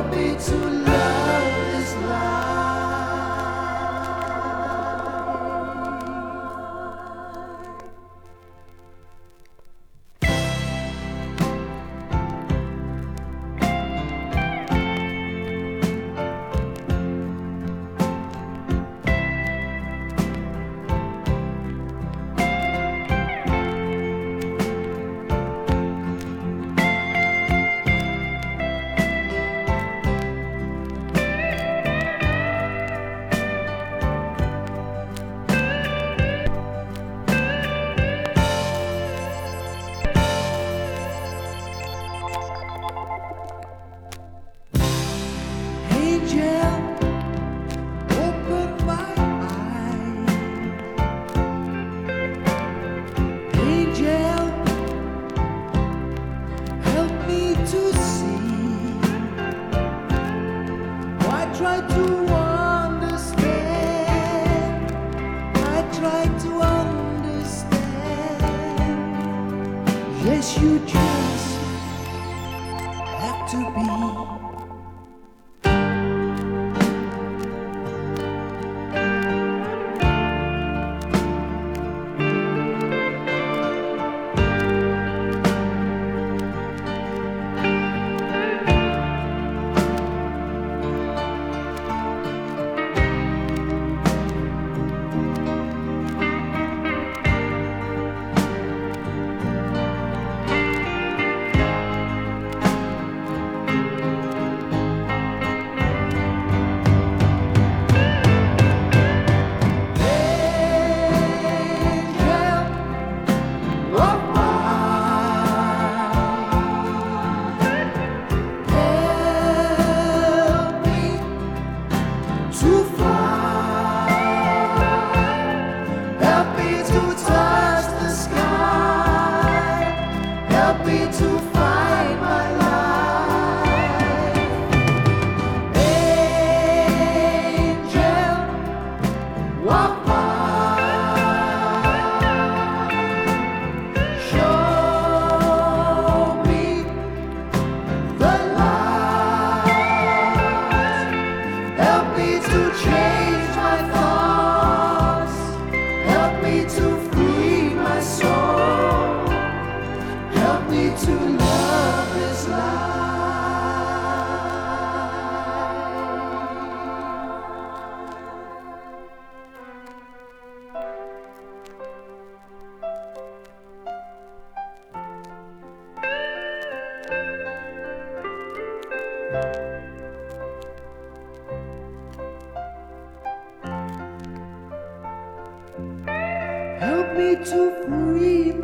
me to love this life. Try to understand. I try to understand. Yes, you just have to be. Help me to find my life. Angel, walk by. Show me the light. Help me to change my thoughts. Help me to free my soul. Help me to love this life. Help me to free